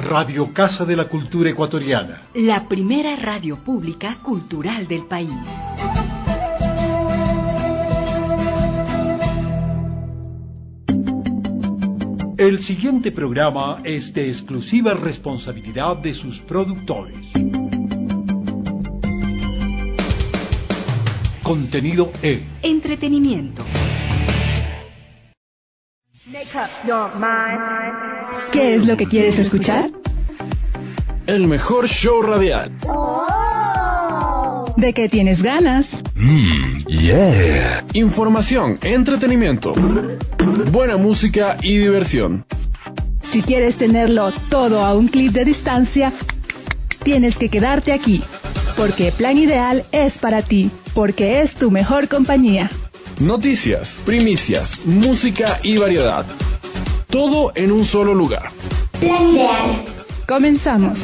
Radio Casa de la Cultura Ecuatoriana. La primera radio pública cultural del país. El siguiente programa es de exclusiva responsabilidad de sus productores. Contenido E. Entretenimiento. ¿Qué es lo que quieres escuchar? El mejor show radial. ¿De qué tienes ganas? Yeah. Información, entretenimiento, buena música y diversión. Si quieres tenerlo todo a un clic de distancia, tienes que quedarte aquí, porque Plan Ideal es para ti, porque es tu mejor compañía. Noticias, primicias, música y variedad. Todo en un solo lugar. Plan Ideal. Comenzamos.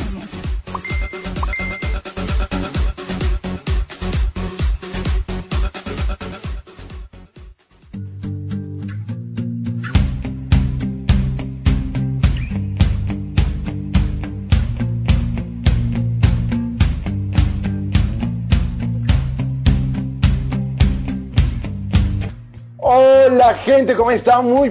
Hola gente, ¿cómo están? Muy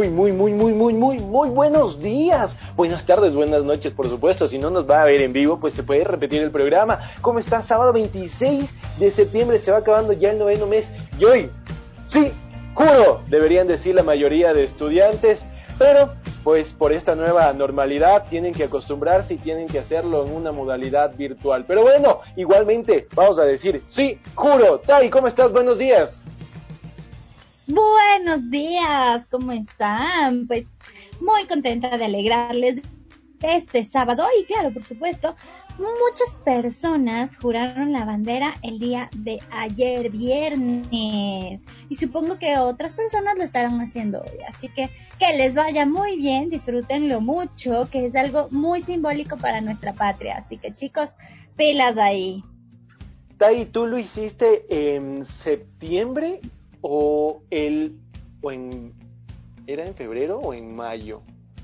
buenos días. Buenas tardes, buenas noches, por supuesto. Si no nos va a ver en vivo, pues se puede repetir el programa. ¿Cómo están? Sábado 26 de septiembre, se va acabando ya el 9º mes. Y hoy, sí, juro, deberían decir la mayoría de estudiantes, pero pues por esta nueva normalidad tienen que acostumbrarse y tienen que hacerlo en una modalidad virtual. Pero bueno, igualmente vamos a decir, sí, juro. Tai, ¿cómo estás? Buenos días. Buenos días, ¿cómo están? Pues muy contenta de alegrarles este sábado y claro, por supuesto, muchas personas juraron la bandera el día de ayer, viernes, y supongo que otras personas lo estarán haciendo hoy, así que les vaya muy bien, disfrútenlo mucho, que es algo muy simbólico para nuestra patria, así que chicos, pilas ahí. Tai, ¿tú lo hiciste en septiembre? ¿Era en febrero o en mayo?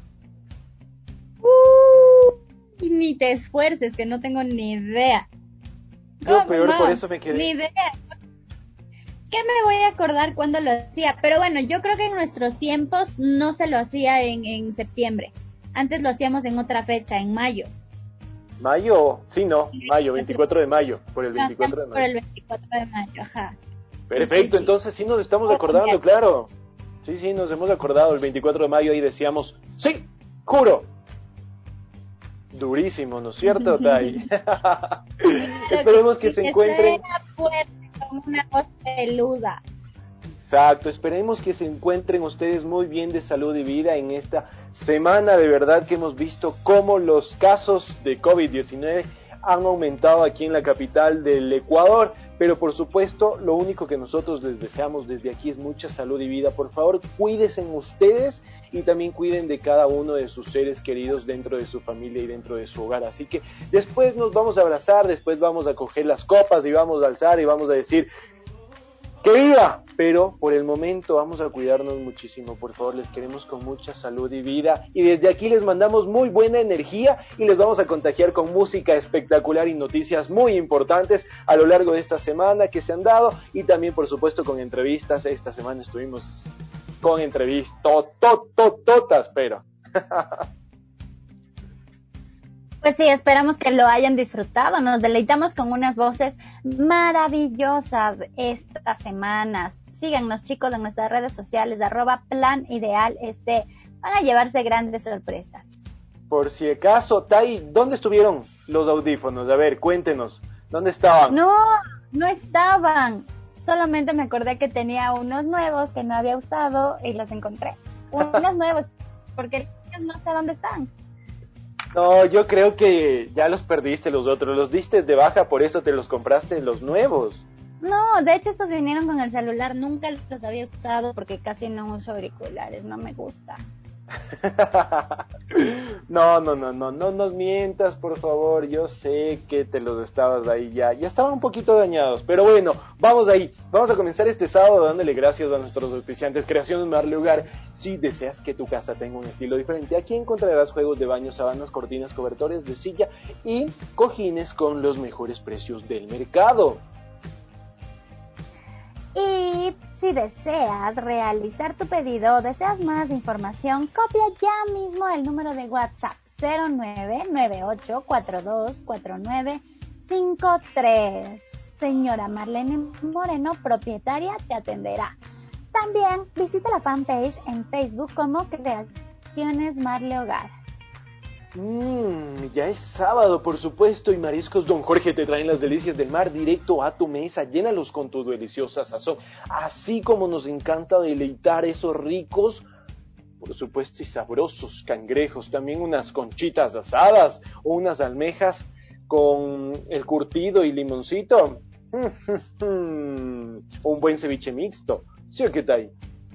Ni te esfuerces, que no tengo ni idea. Yo peor, por eso me quedé. Ni idea. ¿Qué me voy a acordar cuando lo hacía? Pero bueno, yo creo que en nuestros tiempos no se lo hacía en septiembre. Antes lo hacíamos en otra fecha, en mayo. ¿Mayo? Sí, no, mayo, 24 de mayo, por el 24 de mayo. Por el 24 de mayo, ajá. Perfecto, sí. Entonces sí nos estamos acordando, claro. Sí, nos hemos acordado. El 24 de mayo ahí decíamos, sí, juro. Durísimo, ¿no es cierto, Tai? Esperemos que se encuentren. Fuerte, como una voz peluda. Exacto, esperemos que se encuentren ustedes muy bien de salud y vida en esta semana. De verdad que hemos visto cómo los casos de COVID-19 han aumentado aquí en la capital del Ecuador, pero por supuesto lo único que nosotros les deseamos desde aquí es mucha salud y vida. Por favor, cuídense ustedes y también cuiden de cada uno de sus seres queridos dentro de su familia y dentro de su hogar. Así que después nos vamos a abrazar, después vamos a coger las copas y vamos a alzar y vamos a decir ¡que viva! Pero por el momento vamos a cuidarnos muchísimo, por favor, les queremos con mucha salud y vida, y desde aquí les mandamos muy buena energía y les vamos a contagiar con música espectacular y noticias muy importantes a lo largo de esta semana que se han dado, y también por supuesto con entrevistas. Esta semana estuvimos con entrevistas, pero... Pues sí, esperamos que lo hayan disfrutado. Nos deleitamos con unas voces maravillosas estas semanas. Síganos, chicos, en nuestras redes sociales, @planidealec. Van a llevarse grandes sorpresas. Por si acaso, Tai, ¿dónde estuvieron los audífonos? A ver, cuéntenos, ¿dónde estaban? No estaban. Solamente me acordé que tenía unos nuevos que no había usado y los encontré. Unos nuevos, porque no sé dónde están. No, yo creo que ya los perdiste los otros, los diste de baja, por eso te los compraste los nuevos. No, de hecho estos vinieron con el celular, nunca los había usado porque casi no uso auriculares, no me gusta. No nos mientas, por favor. Yo sé que te los estabas ahí ya estaban un poquito dañados, pero bueno, vamos a comenzar este sábado dándole gracias a nuestros auspiciantes. Creaciones Marlehogar. Si deseas que tu casa tenga un estilo diferente, aquí encontrarás juegos de baño, sábanas, cortinas, cobertores de silla y cojines con los mejores precios del mercado. Y si deseas realizar tu pedido o deseas más información, copia ya mismo el número de WhatsApp 0998-424953. Señora Marlene Moreno, propietaria, te atenderá. También visita la fanpage en Facebook como Creaciones Marlehogar. Ya es sábado, por supuesto, y Mariscos Don Jorge te traen las delicias del mar directo a tu mesa. Llénalos con tu deliciosa sazón, así como nos encanta deleitar esos ricos, por supuesto, y sabrosos cangrejos. También unas conchitas asadas o unas almejas con el curtido y limoncito. O un buen ceviche mixto. ¿Sí o qué tal?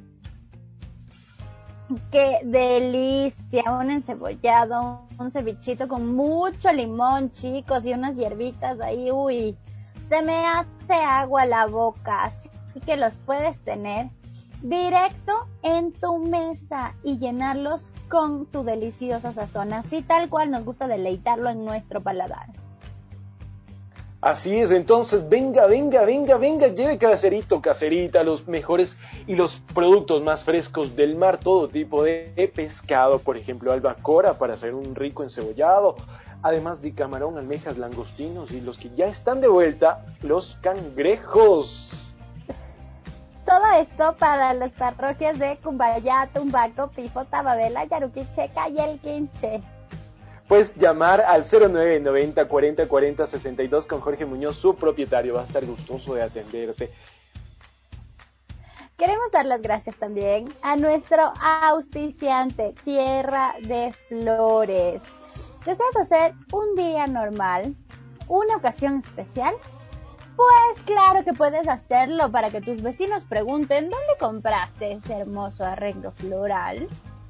¡Qué delicia! Un encebollado, un cevichito con mucho limón, chicos, y unas hierbitas ahí. ¡Uy! Se me hace agua la boca, así que los puedes tener directo en tu mesa y llenarlos con tu deliciosa sazón, así tal cual nos gusta deleitarlo en nuestro paladar. Así es, entonces venga, lleve caserita, los mejores y los productos más frescos del mar, todo tipo de pescado, por ejemplo, albacora para hacer un rico encebollado, además de camarón, almejas, langostinos y los que ya están de vuelta, los cangrejos. Todo esto para las parroquias de Cumbayá, Tumbaco, Pifo, Tababela, Yaruquicheca y El Quinche. Pues llamar al 0990 40 40 62 con Jorge Muñoz, su propietario, va a estar gustoso de atenderte. Queremos dar las gracias también a nuestro auspiciante, Tierra de Flores. ¿Deseas hacer un día normal, una ocasión especial? Pues claro que puedes hacerlo para que tus vecinos pregunten ¿dónde compraste ese hermoso arreglo floral?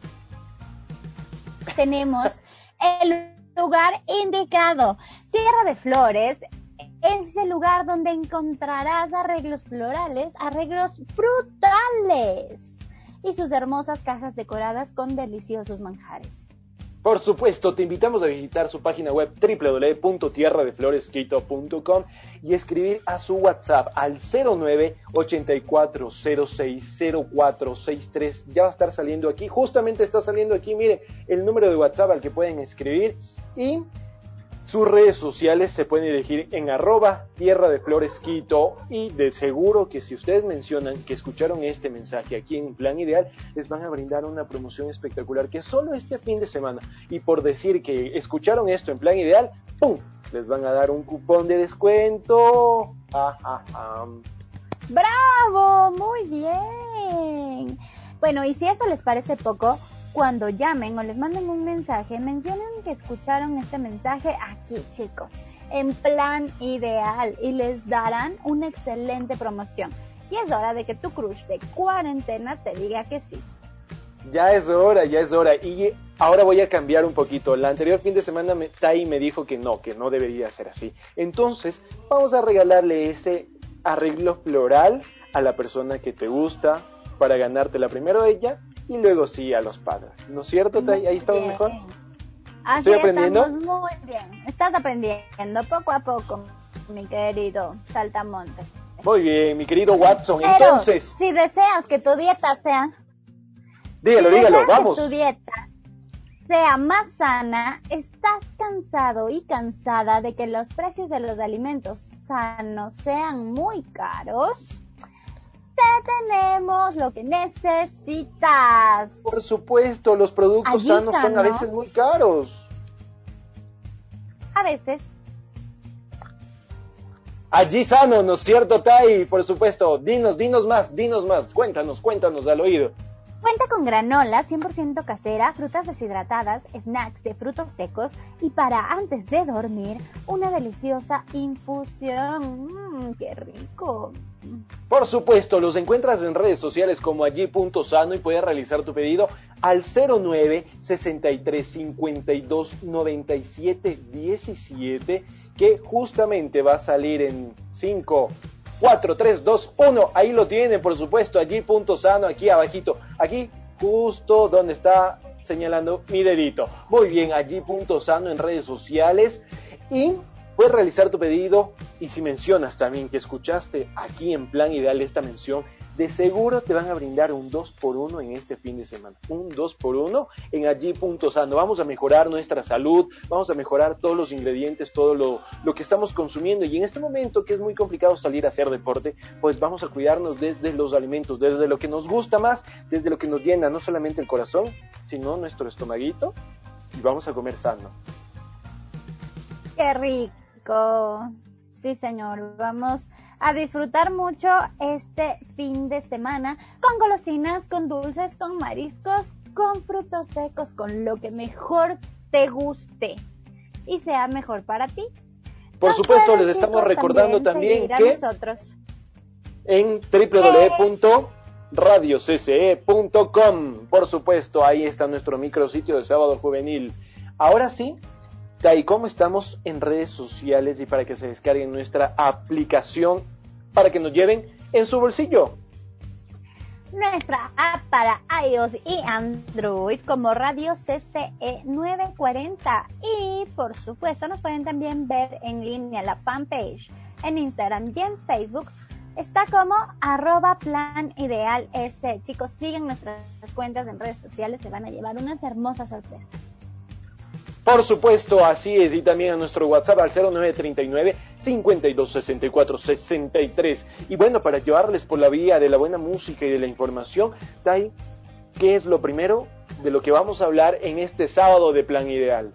Tenemos el lugar indicado. Tierra de Flores es el lugar donde encontrarás arreglos florales, arreglos frutales y sus hermosas cajas decoradas con deliciosos manjares. Por supuesto, te invitamos a visitar su página web www.tierradefloresquito.com y escribir a su WhatsApp al 0984060463. Ya va a estar saliendo aquí, justamente está saliendo aquí, miren, el número de WhatsApp al que pueden escribir y sus redes sociales se pueden dirigir en @tierradefloresquito y de seguro que si ustedes mencionan que escucharon este mensaje aquí en Plan Ideal, les van a brindar una promoción espectacular que solo este fin de semana, y por decir que escucharon esto en Plan Ideal, ¡pum!, les van a dar un cupón de descuento. ¡Bravo! ¡Muy bien! Bueno, y si eso les parece poco, cuando llamen o les manden un mensaje, mencionen que escucharon este mensaje aquí, chicos, en Plan Ideal, y les darán una excelente promoción. Y es hora de que tu crush de cuarentena te diga que sí. Ya es hora. Y ahora voy a cambiar un poquito. El anterior fin de semana Tai me dijo que no debería ser así. Entonces, vamos a regalarle ese arreglo floral a la persona que te gusta para ganártela primero a ella y luego sí a los padres. ¿No es cierto, Tai? Ahí estamos mejor. Así ¿Estoy aprendiendo? estamos muy bien. Estás aprendiendo poco a poco, mi querido Saltamonte. Muy bien, mi querido Watson. Pero entonces, si deseas que tu dieta sea... dígalo, vamos. Que tu dieta sea más sana, estás cansado y cansada de que los precios de los alimentos sanos sean muy caros, te tenemos lo que necesitas. Por supuesto, los productos Allí sanos son sano, a veces muy caros. a veces. Allí sano, ¿no es cierto, Tai? Por supuesto, dinos más, cuéntanos al oído. Cuenta con granola 100% casera, frutas deshidratadas, snacks de frutos secos y para antes de dormir, una deliciosa infusión. ¡Qué rico! Por supuesto, los encuentras en redes sociales como allí.sano y puedes realizar tu pedido al 09 63 52 97 17, que justamente va a salir en 5, 4, 3, 2, 1. Ahí lo tienen, por supuesto, allí.sano, aquí abajito, aquí justo donde está señalando mi dedito. Muy bien, allí.sano en redes sociales y puedes realizar tu pedido, y si mencionas también que escuchaste aquí en Plan Ideal esta mención, de seguro te van a brindar un 2x1 en este fin de semana. Un 2x1 en allí.sano. Vamos a mejorar nuestra salud, vamos a mejorar todos los ingredientes, todo lo que estamos consumiendo. Y en este momento que es muy complicado salir a hacer deporte, pues vamos a cuidarnos desde los alimentos, desde lo que nos gusta más, desde lo que nos llena no solamente el corazón, sino nuestro estomaguito. Y vamos a comer sano. ¡Qué rico! Sí, señor, vamos a disfrutar mucho este fin de semana con golosinas, con dulces, con mariscos, con frutos secos, con lo que mejor te guste y sea mejor para ti. Por supuesto, les estamos recordando también que nosotros en www.radiocce.com, por supuesto, ahí está nuestro micrositio de Sábado Juvenil. Ahora sí, y cómo estamos en redes sociales y para que se descarguen nuestra aplicación para que nos lleven en su bolsillo. Nuestra app para iOS y Android como Radio CCE 940 y por supuesto nos pueden también ver en línea la fanpage en Instagram y en Facebook. Está como @planideals. Chicos, siguen nuestras cuentas en redes sociales, se van a llevar unas hermosas sorpresas. Por supuesto, así es, y también a nuestro WhatsApp al 0939 52 64 63. Y bueno, para llevarles por la vía de la buena música y de la información, Tai, ¿qué es lo primero de lo que vamos a hablar en este sábado de Plan Ideal?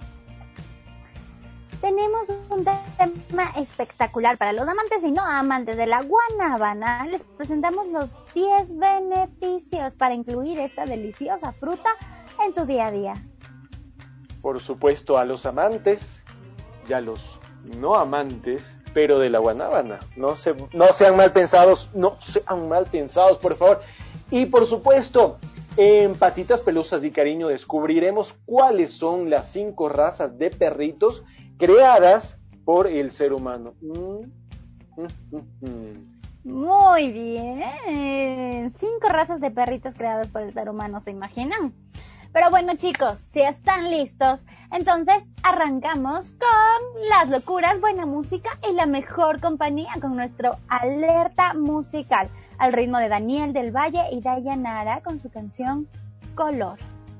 Tenemos un tema espectacular para los amantes y no amantes de la guanábana. Les presentamos los 10 beneficios para incluir esta deliciosa fruta en tu día a día. Por supuesto, a los amantes y a los no amantes, pero de la guanábana. No sean mal pensados, por favor. Y por supuesto, en Patitas Pelusas y Cariño descubriremos cuáles son las 5 razas de perritos creadas por el ser humano. Muy bien. 5 razas de perritos creadas por el ser humano, ¿se imaginan? Pero bueno, chicos, si están listos, entonces arrancamos con las locuras, buena música y la mejor compañía con nuestro alerta musical, al ritmo de Daniel del Valle y Dayanara con su canción Color.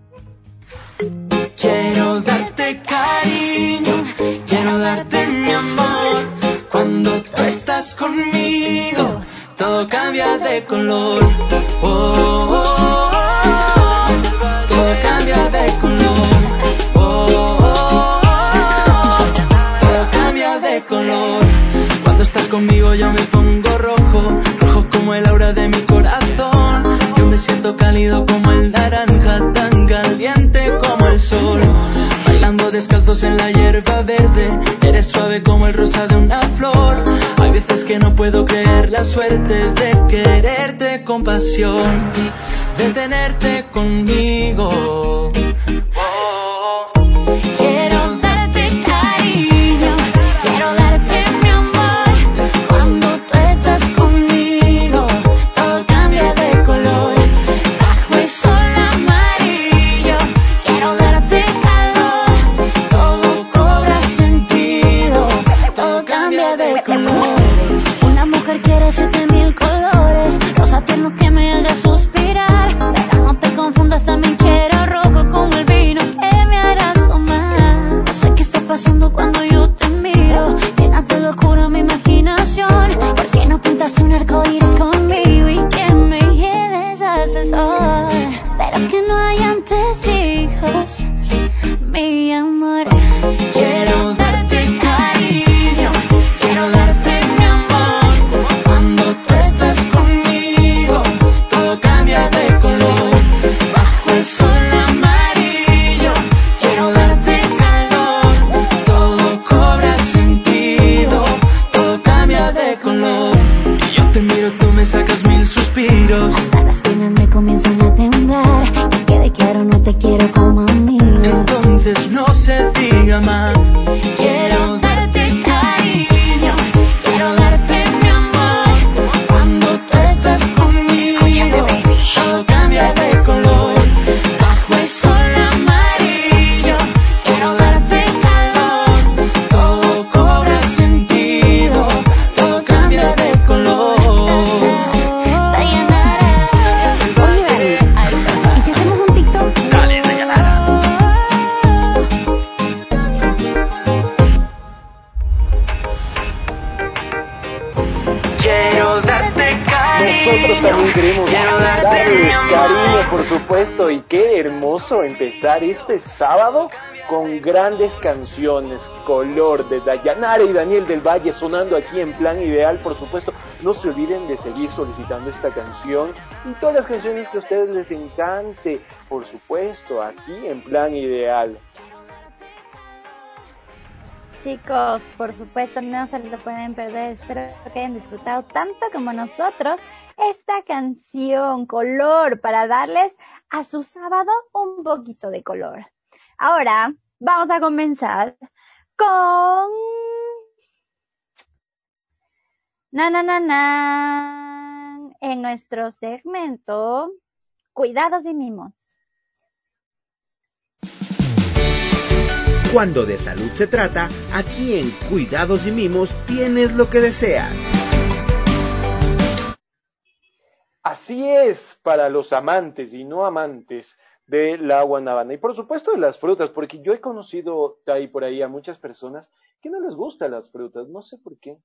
Quiero darte cariño, quiero darte mi amor. Cuando tú estás conmigo, todo cambia de color. Oh, oh, oh, oh. Todo cambia de color. Oh, oh, oh, oh. Todo cambia de color. Cuando estás conmigo yo me pongo rojo, rojo como el aura de mi corazón. Yo me siento cálido como el naranja, tan caliente como el sol. Bailando descalzos en la hierba verde, eres suave como el rosa de una flor. Hay veces que no puedo creer la suerte de quererte con pasión, de tenerte conmigo. Quiero darte cariño, quiero darte mi amor. Cuando tú estás conmigo, todo cambia de color. Bajo el sol amarillo, quiero darte calor. Todo cobra sentido, todo cambia de color. Una mujer quiere 7,000 colores, rosa tierno que me haga suspirar. Pero no te confundas, también quiero rojo como el vino que me hará asomar. No sé qué está pasando cuando yo te miro, llenas de locura mi imaginación. ¿Por qué no pintas un arco iris conmigo y que me lleves a ese sol? Pero que no hayan testigos, mi amor. Quiero darte cariño, quiero darte mi amor. Cuando tú estás conmigo, todo cambia de color. Bajo el sol amarillo, quiero darte calor. Todo cobra sentido, todo cambia de color. Y yo te miro, tú no te quiero como a mí. Entonces no se diga más. Quiero darte cariño, quiero darte mi amor. Cuando tú estás conmigo, todo cambia de color. Bajo el sol amarillo, quiero darte calor. Todo cobra sentido, todo cambia de color. Oye, Dani, ¿y si hacemos un TikTok? Dale, Dayanara. Quiero darte cariño. Nosotros también queremos Quiero darte darles mi amor. cariño, por supuesto, y qué hermoso empezar este sábado con grandes canciones, Color de Dayanara y Daniel del Valle sonando aquí en Plan Ideal, por supuesto. No se olviden de seguir solicitando esta canción y todas las canciones que a ustedes les encante, por supuesto, aquí en Plan Ideal. Chicos, por supuesto, no se lo pueden perder. Espero que hayan disfrutado tanto como nosotros esta canción, Color, para darles a su sábado un poquito de color. Ahora vamos a comenzar con... en nuestro segmento Cuidados y Mimos. Cuando de salud se trata, aquí en Cuidados y Mimos tienes lo que deseas. Así es para los amantes y no amantes de la guanábana y por supuesto de las frutas, porque yo he conocido ahí por ahí a muchas personas que no les gustan las frutas, no sé por qué,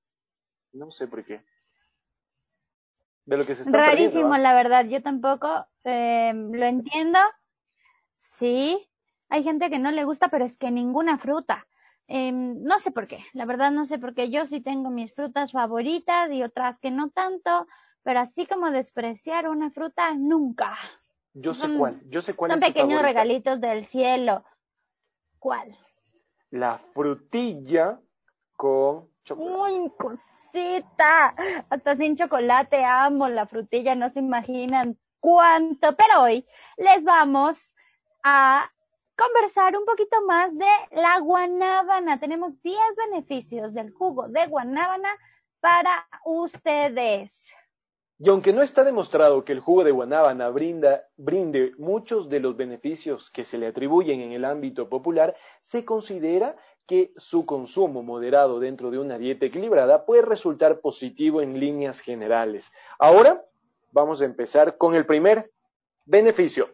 de lo que se está Rarísimo, perdiendo, ¿ah? la verdad, yo tampoco lo entiendo. Sí, hay gente que no le gusta, pero es que ninguna fruta. No sé por qué, la verdad no sé por qué. Yo sí tengo mis frutas favoritas y otras que no tanto, pero así como despreciar una fruta, nunca. Yo sé Son cuál es tu pequeños favorita. regalitos del cielo. ¿Cuál? La frutilla con chocolate. ¡Uy, cosita! Hasta sin chocolate amo la frutilla, no se imaginan cuánto. Pero hoy les vamos a conversar un poquito más de la guanábana. Tenemos 10 beneficios del jugo de guanábana para ustedes. Y aunque no está demostrado que el jugo de guanábana brinde muchos de los beneficios que se le atribuyen en el ámbito popular, se considera que su consumo moderado dentro de una dieta equilibrada puede resultar positivo en líneas generales. Ahora vamos a empezar con el primer beneficio.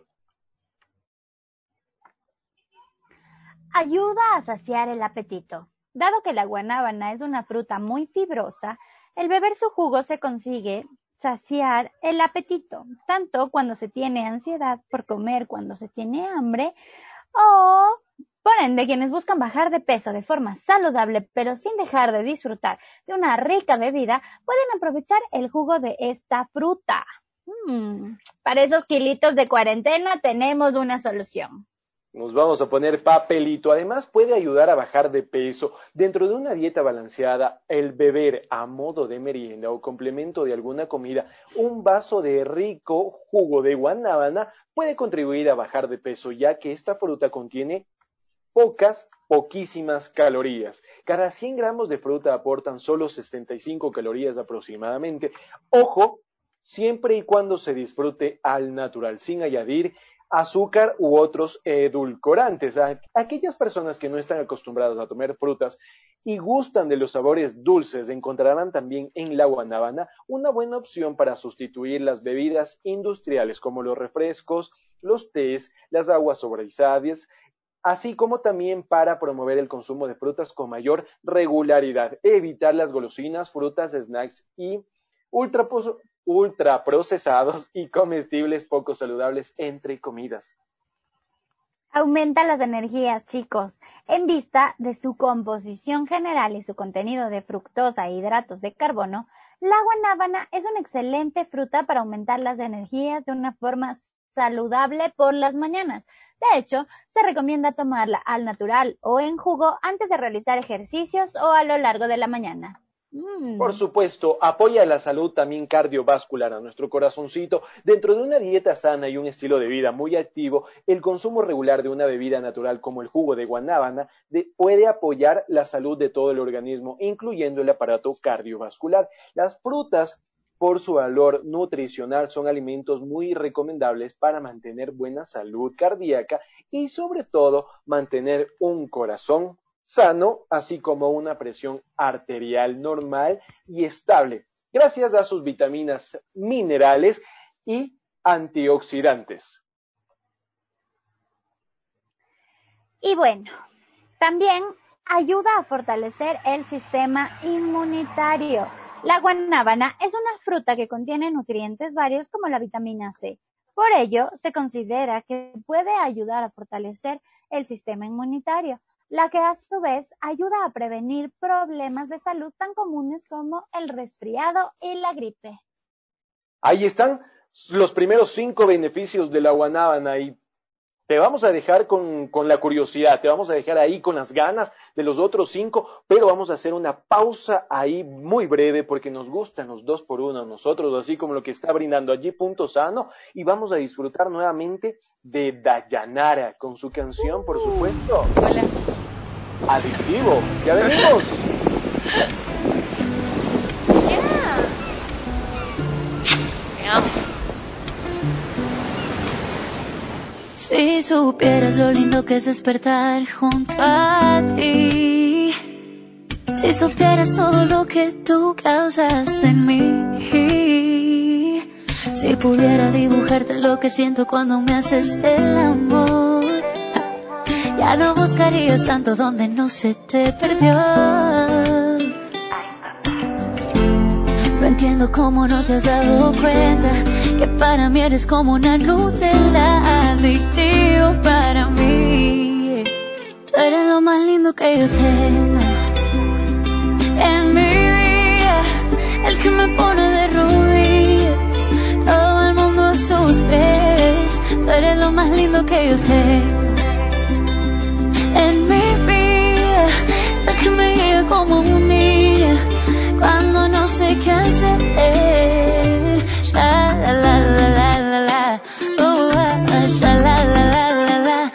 Ayuda a saciar el apetito. Dado que la guanábana es una fruta muy fibrosa, el beber su jugo se consigue saciar el apetito, tanto cuando se tiene ansiedad por comer, cuando se tiene hambre, o por ende quienes buscan bajar de peso de forma saludable, pero sin dejar de disfrutar de una rica bebida, pueden aprovechar el jugo de esta fruta. Para esos kilitos de cuarentena tenemos una solución. Nos vamos a poner papelito. Además, puede ayudar a bajar de peso. Dentro de una dieta balanceada, el beber a modo de merienda o complemento de alguna comida un vaso de rico jugo de guanábana puede contribuir a bajar de peso, ya que esta fruta contiene poquísimas calorías. Cada 100 gramos de fruta aportan solo 65 calorías aproximadamente. Ojo, siempre y cuando se disfrute al natural, sin añadir azúcar u otros edulcorantes. Aquellas personas que no están acostumbradas a tomar frutas y gustan de los sabores dulces encontrarán también en la guanábana una buena opción para sustituir las bebidas industriales como los refrescos, los tés, las aguas sobreizadas, así como también para promover el consumo de frutas con mayor regularidad, evitar las golosinas, frutas, snacks y ultraprocesados y comestibles poco saludables entre comidas. Aumenta las energías, chicos. En vista de su composición general y su contenido de fructosa e hidratos de carbono, la guanábana es una excelente fruta para aumentar las energías de una forma saludable por las mañanas. De hecho, se recomienda tomarla al natural o en jugo antes de realizar ejercicios o a lo largo de la mañana. Por supuesto, apoya la salud también cardiovascular a nuestro corazoncito. Dentro de una dieta sana y un estilo de vida muy activo, el consumo regular de una bebida natural como el jugo de guanábana puede apoyar la salud de todo el organismo, incluyendo el aparato cardiovascular. Las frutas, por su valor nutricional, son alimentos muy recomendables para mantener buena salud cardíaca y sobre todo mantener un corazón sano, así como una presión arterial normal y estable, gracias a sus vitaminas, minerales y antioxidantes. Y bueno, también ayuda a fortalecer el sistema inmunitario. La guanábana es una fruta que contiene nutrientes varios como la vitamina C. Por ello, se considera que puede ayudar a fortalecer el sistema inmunitario, la que a su vez ayuda a prevenir problemas de salud tan comunes como el resfriado y la gripe. Ahí están los primeros 5 beneficios de la guanábana y te vamos a dejar con la curiosidad, te vamos a dejar ahí con las ganas de los otros 5, pero vamos a hacer una pausa ahí muy breve porque nos gustan los 2x1 a nosotros, así como lo que está brindando allí Punto Sano, y vamos a disfrutar nuevamente de Dayanara con su canción, por supuesto. Hola. Adictivo. Ya venimos. Me amo. Si supieras lo lindo que es despertar junto a ti, si supieras todo lo que tú causas en mí, si pudiera dibujarte lo que siento cuando me haces el amor, ya no buscarías tanto donde no se te perdió. No entiendo cómo no te has dado cuenta que para mí eres como una Nutella, adictivo para mí. Tú eres lo más lindo que yo tengo en mi vida, el que me pone de rodillas, todo el mundo a sus pies. Tú eres lo más lindo que yo tengo en mi vida, el que me guía como un niño cuando no sé qué hacer. Sha la la la la la la, sha la la la la la,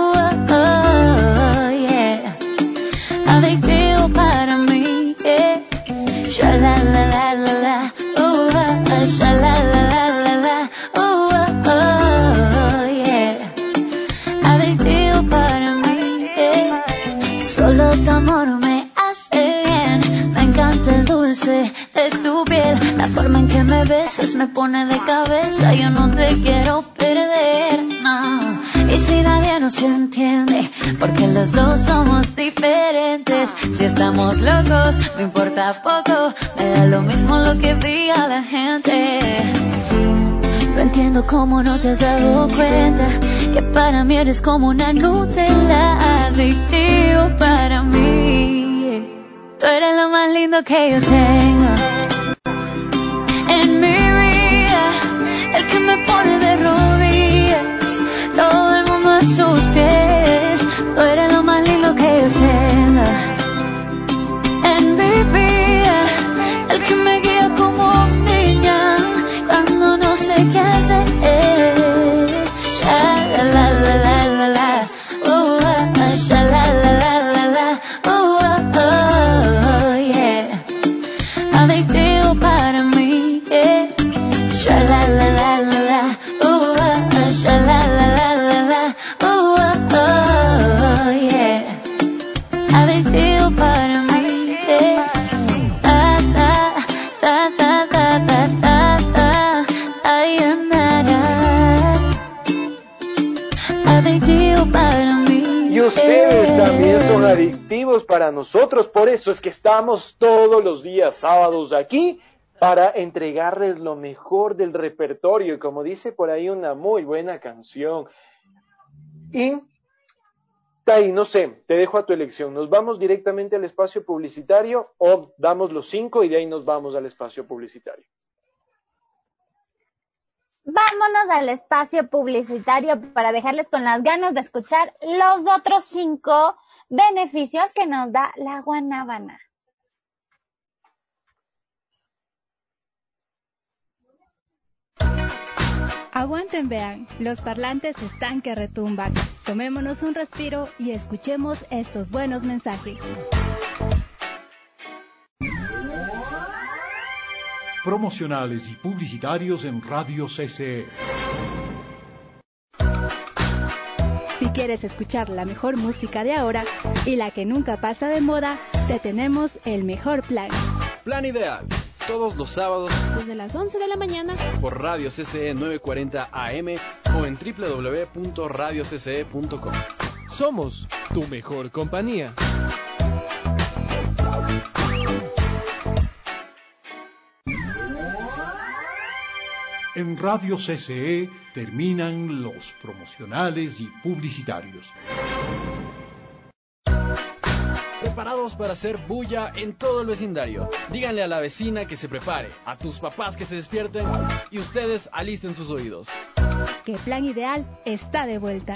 yeah. Adictivo para mí, yeah. Sha la la la la la, sha la la la la la, yeah. Adictivo para mí, yeah. Solo tu amor me hace bien, me encanta el dulce de tu piel, la forma en que me besas me pone de cabeza, yo no te quiero perder, no. Y si nadie nos entiende, porque los dos somos diferentes, si estamos locos, me importa poco, me da lo mismo lo que diga la gente. No entiendo cómo no te has dado cuenta que para mí eres como una Nutella, adictivo para mí. Tú eres lo más lindo que yo tengo en mi vida, el que me pone de rodillas, todo el mundo a sus pies. Tú eres lo más lindo que yo tengo en mi vida, el que me guía como niña cuando no sé qué hacer. Sha la la la la la la, sha la la la la la, yeah. Adictivo para mí, yeah. Sha la la la la la, sha la la la la la, yeah. Adictivo para mí, yeah. Da da da da da da, ay, adictivo para mí. Y ustedes también son adictivos para nosotros, por eso es que estamos todos los días sábados aquí para entregarles lo mejor del repertorio, y como dice por ahí una muy buena canción. Y Tai, no sé, te dejo a tu elección. ¿Nos vamos directamente al espacio publicitario o damos los 5 y de ahí nos vamos al espacio publicitario? Vámonos al espacio publicitario para dejarles con las ganas de escuchar los otros 5 beneficios que nos da la guanábana. Aguanten, vean, los parlantes están que retumban. Tomémonos un respiro y escuchemos estos buenos mensajes. Promocionales y publicitarios en Radio CCE. Si quieres escuchar la mejor música de ahora y la que nunca pasa de moda, te tenemos el mejor plan. Plan Ideal, todos los sábados desde las 11 de la mañana por Radio CCE 940 AM o en www.radiocce.com. Somos tu mejor compañía. En Radio CCE terminan los promocionales y publicitarios. Preparados para hacer bulla en todo el vecindario. Díganle a la vecina que se prepare, a tus papás que se despierten y ustedes alisten sus oídos. Que Plan Ideal está de vuelta.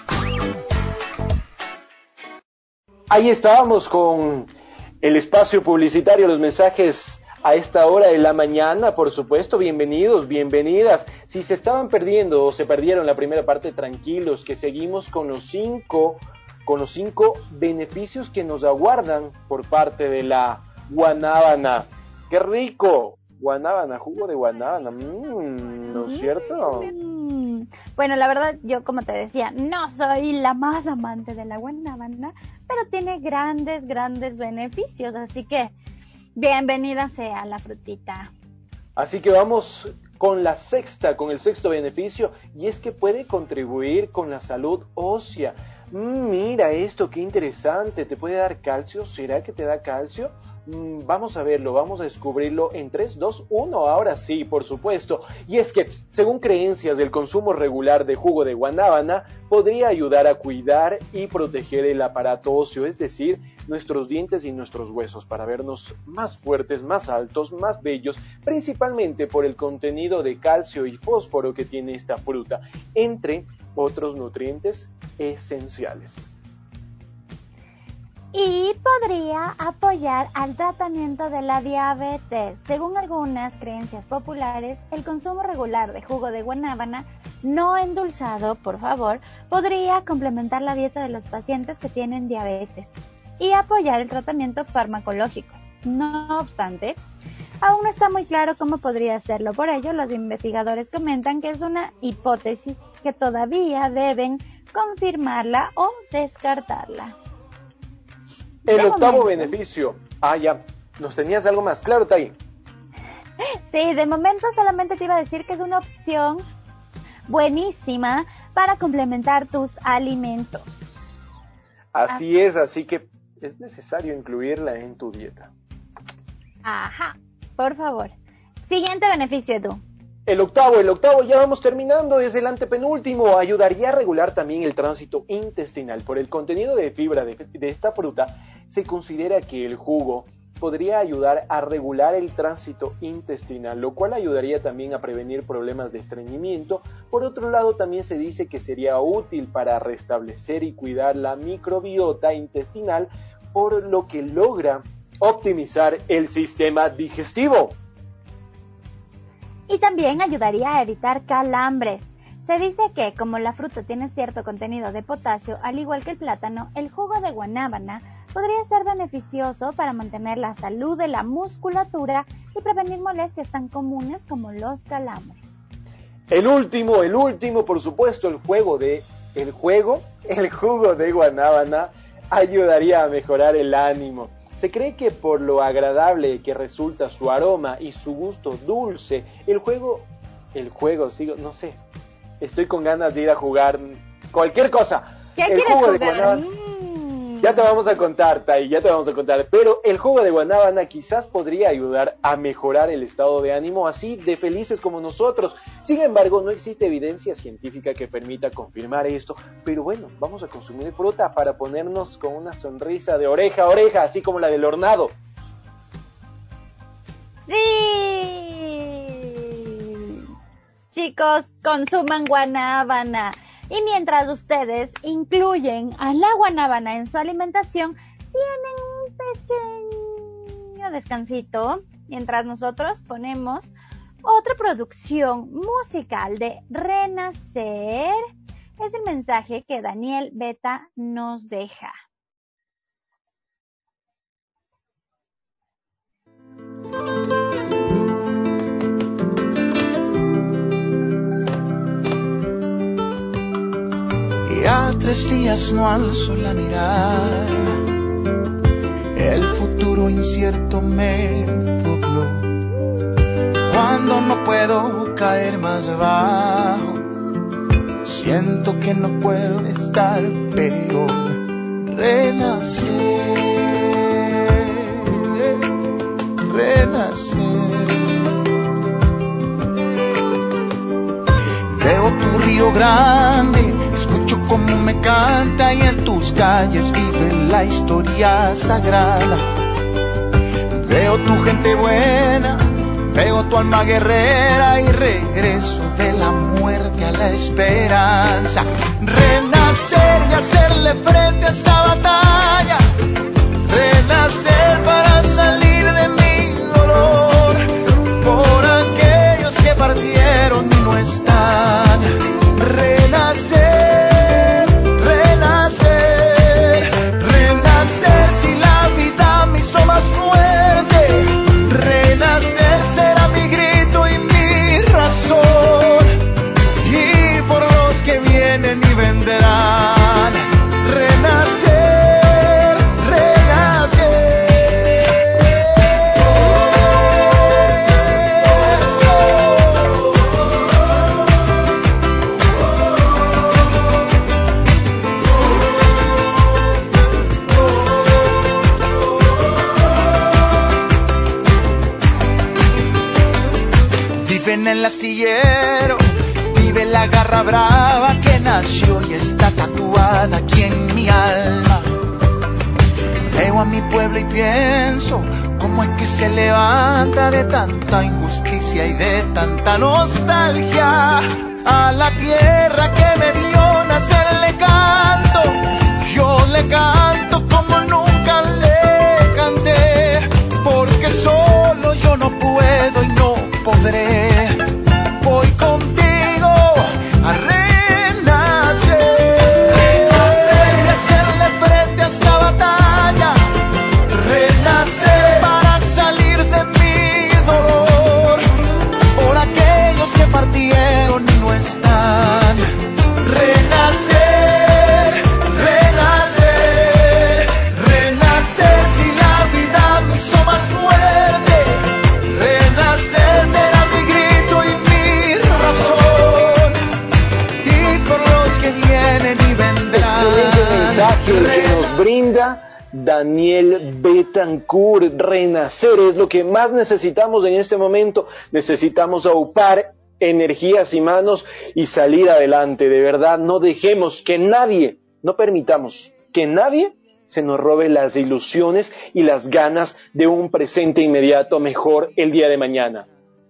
Ahí estábamos con el espacio publicitario, los mensajes a esta hora de la mañana, por supuesto. Bienvenidos, bienvenidas. Si se estaban perdiendo o se perdieron la primera parte, tranquilos, que seguimos con los cinco beneficios que nos aguardan por parte de la guanábana. ¡Qué rico! Guanábana, jugo de guanábana, ¿no es cierto? Bueno, la verdad, yo como te decía, no soy la más amante de la guanábana, pero tiene grandes beneficios, así que bienvenida sea la frutita. Así que vamos con el sexto beneficio, y es que puede contribuir con la salud ósea. Mira esto, qué interesante, ¿te puede dar calcio? ¿Será que te da calcio? Vamos a verlo, vamos a descubrirlo en 3, 2, 1, ahora sí, por supuesto. Y es que, según creencias, el consumo regular de jugo de guanábana podría ayudar a cuidar y proteger el aparato óseo, es decir, nuestros dientes y nuestros huesos, para vernos más fuertes, más altos, más bellos, principalmente por el contenido de calcio y fósforo que tiene esta fruta, entre otros nutrientes esenciales. Y podría apoyar al tratamiento de la diabetes. Según algunas creencias populares, el consumo regular de jugo de guanábana, no endulzado, por favor, podría complementar la dieta de los pacientes que tienen diabetes y apoyar el tratamiento farmacológico. No obstante, aún no está muy claro cómo podría hacerlo. Por ello, los investigadores comentan que es una hipótesis que todavía deben confirmarla o descartarla. El octavo beneficio. Ya. ¿Nos tenías algo más? Claro, Tai. Sí, de momento solamente te iba a decir que es una opción buenísima para complementar tus alimentos. Así es, así que es necesario incluirla en tu dieta. Ajá, por favor. Siguiente beneficio, Edu. El octavo, ya vamos terminando, es el antepenúltimo. Ayudaría a regular también el tránsito intestinal. Por el contenido de fibra de esta fruta, se considera que el jugo podría ayudar a regular el tránsito intestinal, lo cual ayudaría también a prevenir problemas de estreñimiento. Por otro lado, también se dice que sería útil para restablecer y cuidar la microbiota intestinal, por lo que logra optimizar el sistema digestivo. Y también ayudaría a evitar calambres. Se dice que, como la fruta tiene cierto contenido de potasio, al igual que el plátano, el jugo de guanábana podría ser beneficioso para mantener la salud de la musculatura y prevenir molestias tan comunes como los calambres. El último, por supuesto, el jugo de guanábana ayudaría a mejorar el ánimo. Se cree que por lo agradable que resulta su aroma y su gusto dulce, el juego, no sé, estoy con ganas de ir a jugar cualquier cosa. ¿Qué quieres jugar? Ya te vamos a contar, Tai, pero el jugo de guanábana quizás podría ayudar a mejorar el estado de ánimo, así de felices como nosotros. Sin embargo, no existe evidencia científica que permita confirmar esto, pero bueno, vamos a consumir fruta para ponernos con una sonrisa de oreja a oreja, así como la del hornado. ¡Sí! Chicos, consuman guanábana. Y mientras ustedes incluyen a la guanábana en su alimentación, tienen un pequeño descansito, mientras nosotros ponemos Otra producción musical de Renacer es el mensaje que Daniel Beta nos deja. Y a 3 días no alzo la mirada, el futuro incierto me dobló. Cuando no puedo caer más abajo, siento que no puedo estar peor. Renacer, renacer. Veo tu Río Grande, escucho cómo me canta y en tus calles vive la historia sagrada. Veo tu gente buena, veo tu alma guerrera y regreso de la muerte a la esperanza. Renacer y hacerle frente a esta batalla. Renacer para salir de mi dolor. Por aquellos que partieron y no están. Renacer, renacer, renacer si la vida me hizo más fuerte. Renacer será mi grito y mi razón, y por los que vienen y vendrán. Renacer, renacer. Vive en el astillero, vive la garra brava que nació y está tatuada aquí en mi alma. Veo a mi pueblo y pienso cómo es que se levanta de tanta injusticia y de tanta nostalgia. A la tierra que me vio nacer le canto, yo le canto como nunca le canté, porque solo yo no puedo y no podré. Voy contigo a renacer, renacer y hacerle frente a esta batalla. Renacer para salir de mi dolor, por aquellos que partieron y no están. Renacer, renacer, renacer si la vida me hizo más fuerte. Renacer será mi grito y mi razón, y por los que vienen y vendrán. Excelente mensaje el que nos brinda Daniel Betancourt. Renacer es lo que más necesitamos en este momento. Necesitamos aupar energías y manos y salir adelante. De verdad, no dejemos que nadie, no permitamos que nadie se nos robe las ilusiones y las ganas de un presente inmediato mejor el día de mañana.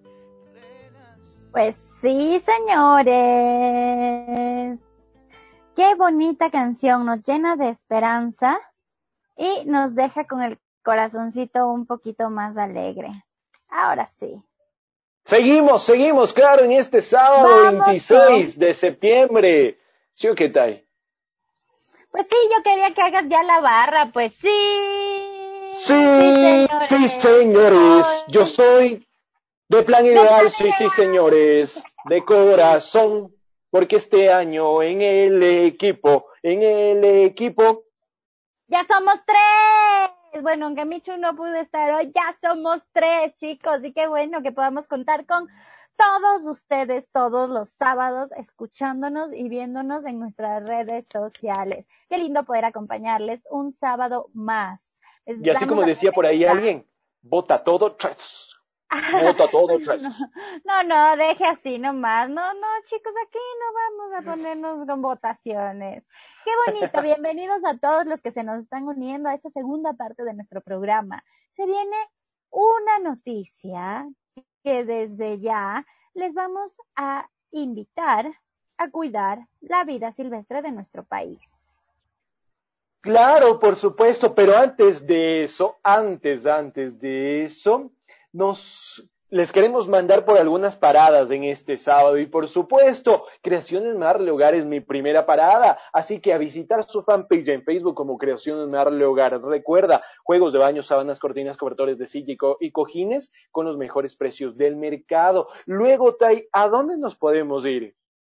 Pues sí, señores. Qué bonita canción, nos llena de esperanza y nos deja con el corazoncito un poquito más alegre. Ahora sí. Seguimos, claro, en este sábado 26 de septiembre. ¿Sí o qué tal? Pues sí, yo quería que hagas ya la barra, pues sí. Sí, señores. Yo soy de Plan Ideal, sí, señores. De corazón, porque este año en el equipo. ¡Ya somos 3! Bueno, aunque Michu no pudo estar hoy, ya somos 3, chicos. Y qué bueno que podamos contar con todos ustedes todos los sábados escuchándonos y viéndonos en nuestras redes sociales. Qué lindo poder acompañarles un sábado más. Y así como decía por ahí alguien, vota todo 3. Vota todo 3. No, deje así nomás. No, chicos, aquí no vamos a ponernos con votaciones. Qué bonito. Bienvenidos a todos los que se nos están uniendo a esta segunda parte de nuestro programa. Se viene una noticia que desde ya les vamos a invitar a cuidar la vida silvestre de nuestro país. Claro, por supuesto, pero antes de eso, nos les queremos mandar por algunas paradas en este sábado y por supuesto, Creaciones Marle Hogar es mi primera parada, así que a visitar su fanpage en Facebook como Creaciones Marle Hogar. Recuerda, juegos de baño, sábanas, cortinas, cobertores de silla y cojines con los mejores precios del mercado. Luego, Tai, ¿a dónde nos podemos ir?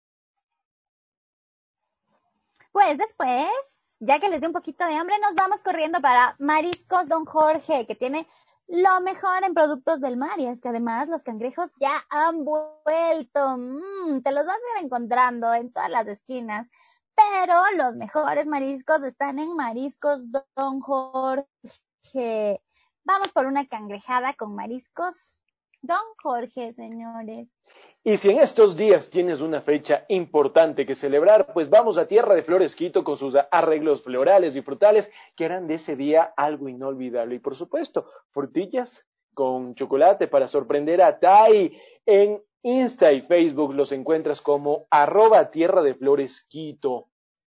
Pues después, ya que les di un poquito de hambre, nos vamos corriendo para Mariscos Don Jorge, que tiene lo mejor en productos del mar, y es que además los cangrejos ya han vuelto. Te los vas a ir encontrando en todas las esquinas, pero los mejores mariscos están en Mariscos Don Jorge. Vamos por una cangrejada con Mariscos Don Jorge, señores. Y si en estos días tienes una fecha importante que celebrar, pues vamos a Tierra de Flores Quito con sus arreglos florales y frutales que harán de ese día algo inolvidable. Y por supuesto, frutillas con chocolate para sorprender a Tai. En Insta y Facebook los encuentras como @Tierra de Flores Quito.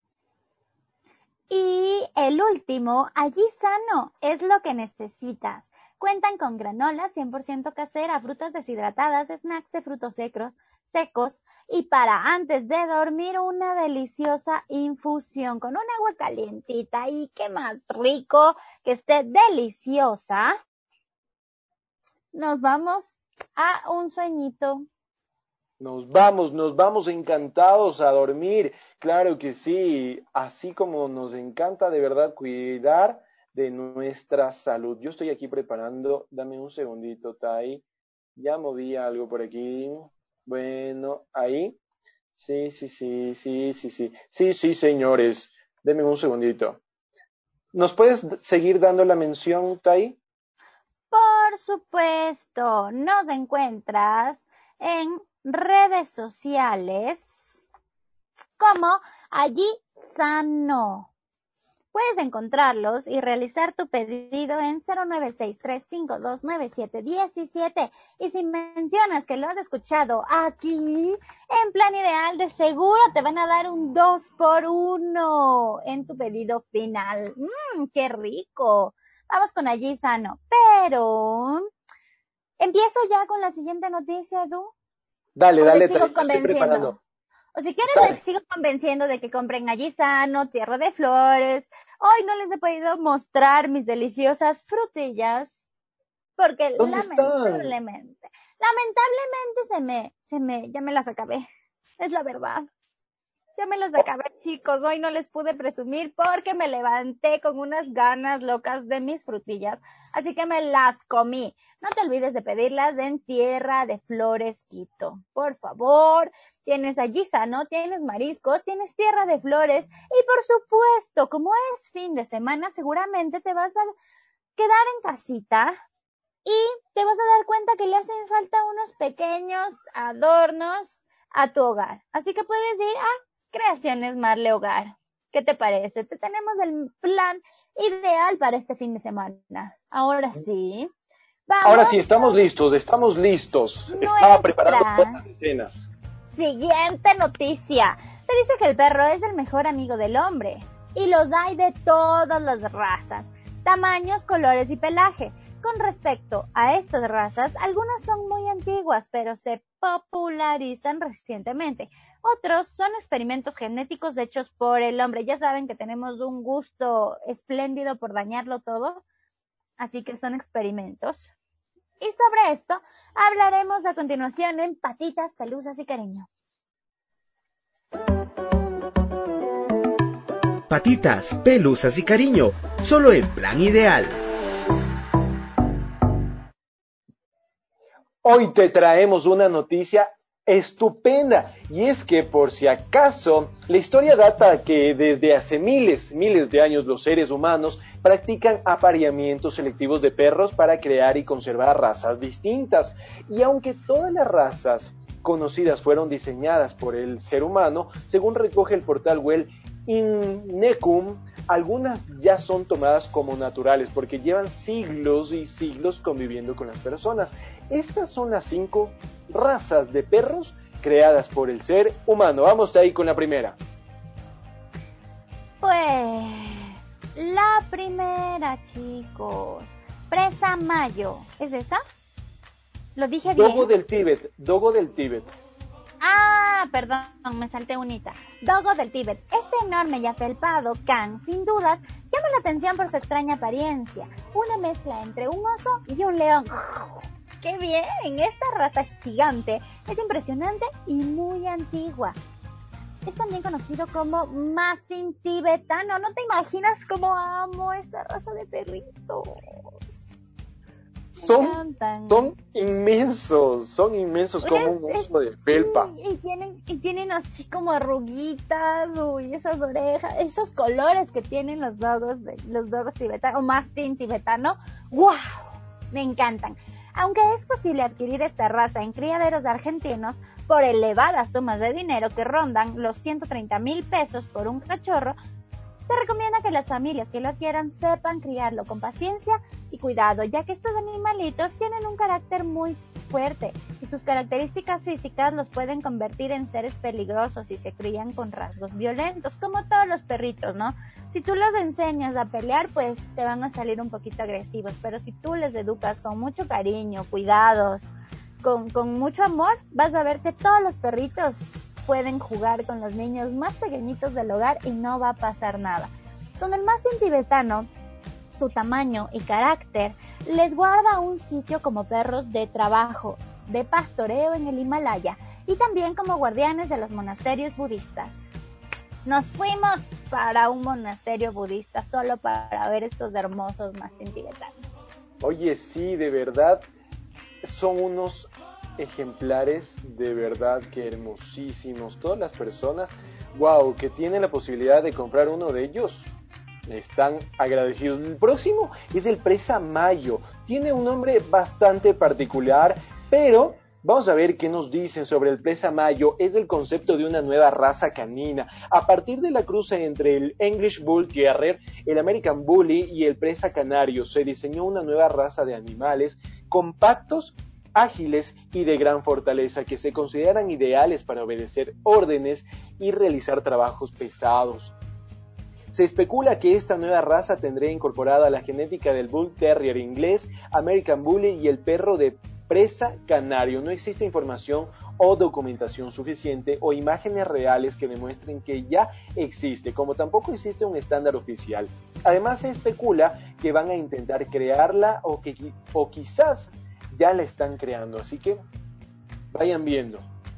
Y el último, Allí Sano, es lo que necesitas. Cuentan con granola 100% casera, frutas deshidratadas, snacks de frutos secos y para antes de dormir una deliciosa infusión con un agua calientita. Y qué más rico que esté deliciosa. Nos vamos a un sueñito. Nos vamos encantados a dormir, claro que sí, así como nos encanta de verdad cuidar de nuestra salud. Yo estoy aquí preparando, dame un segundito, Tai, ya moví algo por aquí, bueno, ahí, sí, señores, denme un segundito. ¿Nos puedes seguir dando la mención, Tai? Por supuesto, nos encuentras en redes sociales como Allí Sano. Puedes encontrarlos y realizar tu pedido en 09635299717. Y si mencionas que lo has escuchado aquí en Plan Ideal, de seguro te van a dar un 2x1 en tu pedido final. ¡Qué rico! Vamos con Allí Sano. Pero empiezo ya con la siguiente noticia, Edu. Dale, te sigo convenciendo. O si quieres, les sigo convenciendo de que compren Allí Sano, Tierra de Flores. Hoy no les he podido mostrar mis deliciosas frutillas porque lamentablemente ya me las acabé. Es la verdad. Ya me las acabé, chicos. Hoy no les pude presumir porque me levanté con unas ganas locas de mis frutillas. Así que me las comí. No te olvides de pedirlas en Tierra de Flores Quito. Por favor, tienes Allí Sano, tienes mariscos, tienes Tierra de Flores. Y por supuesto, como es fin de semana, seguramente te vas a quedar en casita y te vas a dar cuenta que le hacen falta unos pequeños adornos a tu hogar. Así que puedes ir a Creaciones Marle Hogar. ¿Qué te parece? Te tenemos el plan ideal para este fin de semana. Ahora sí. Ahora sí, estamos listos. Estaba preparando todas las escenas. Siguiente noticia. Se dice que el perro es el mejor amigo del hombre. Y los hay de todas las razas, tamaños, colores y pelaje. Con respecto a estas razas, algunas son muy antiguas, pero se popularizan recientemente. Otros son experimentos genéticos hechos por el hombre. Ya saben que tenemos un gusto espléndido por dañarlo todo, así que son experimentos. Y sobre esto hablaremos a continuación en Patitas, Pelusas y Cariño. Patitas, Pelusas y Cariño, solo en Plan Ideal. Hoy te traemos una noticia estupenda, y es que por si acaso la historia data que desde hace miles de años los seres humanos practican apareamientos selectivos de perros para crear y conservar razas distintas, y aunque todas las razas conocidas fueron diseñadas por el ser humano, según recoge el portal web Innecum, algunas ya son tomadas como naturales porque llevan siglos y siglos conviviendo con las personas. Estas son las 5 razas de perros creadas por el ser humano. Vamos ahí con la primera. Pues la primera, chicos, Presa Mayo. ¿Es esa? ¿Lo dije bien? Dogo del Tíbet. Ah, perdón, me salté unita. Dogo del Tíbet. Este enorme y afelpado can, sin dudas, llama la atención por su extraña apariencia. Una mezcla entre un oso y un león. ¡Qué bien! Esta raza gigante es impresionante y muy antigua. Es también conocido como mastín tibetano. ¿No te imaginas cómo amo esta raza de perritos? Son inmensos como un oso de felpa. Sí, y tienen así como arruguitas, uy, esas orejas, esos colores que tienen los dogos tibetanos, o mastín tibetano, ¡wow! Me encantan. Aunque es posible adquirir esta raza en criaderos argentinos por elevadas sumas de dinero que rondan los 130,000 pesos por un cachorro, se recomienda que las familias que lo adquieran sepan criarlo con paciencia y cuidado, ya que estos animalitos tienen un carácter muy fuerte y sus características físicas los pueden convertir en seres peligrosos si se crían con rasgos violentos, como todos los perritos, ¿no? Si tú los enseñas a pelear, pues te van a salir un poquito agresivos, pero si tú les educas con mucho cariño, cuidados, con mucho amor, vas a ver que todos los perritos pueden jugar con los niños más pequeñitos del hogar y no va a pasar nada. Con el mastín tibetano, su tamaño y carácter les guarda un sitio como perros de trabajo, de pastoreo en el Himalaya y también como guardianes de los monasterios budistas. Nos fuimos para un monasterio budista solo para ver estos hermosos mastín tibetanos. Oye, sí, de verdad, son unos ejemplares de verdad que hermosísimos. Todas las personas, wow, que tienen la posibilidad de comprar uno de ellos, están agradecidos. El próximo es el Presa Mayo. Tiene un nombre bastante particular, pero vamos a ver qué nos dicen sobre el Presa Mayo. Es el concepto de una nueva raza canina. A partir de la cruce entre el English Bull Terrier, el American Bully y el Presa Canario, se diseñó una nueva raza de animales compactos, ágiles y de gran fortaleza que se consideran ideales para obedecer órdenes y realizar trabajos pesados. Se especula que esta nueva raza tendría incorporada la genética del Bull Terrier inglés, American Bully y el perro de presa canario. No existe información o documentación suficiente o imágenes reales que demuestren que ya existe, como tampoco existe un estándar oficial. Además se especula que van a intentar crearla o quizás ya la están creando, así que vayan viendo.